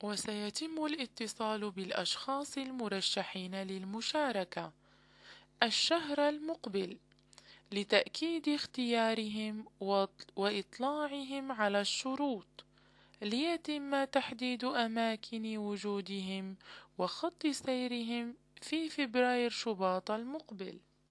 وسيتم الاتصال بالأشخاص المرشحين للمشاركة الشهر المقبل لتأكيد اختيارهم وإطلاعهم على الشروط، ليتم تحديد أماكن وجودهم وخط سيرهم في فبراير شباط المقبل.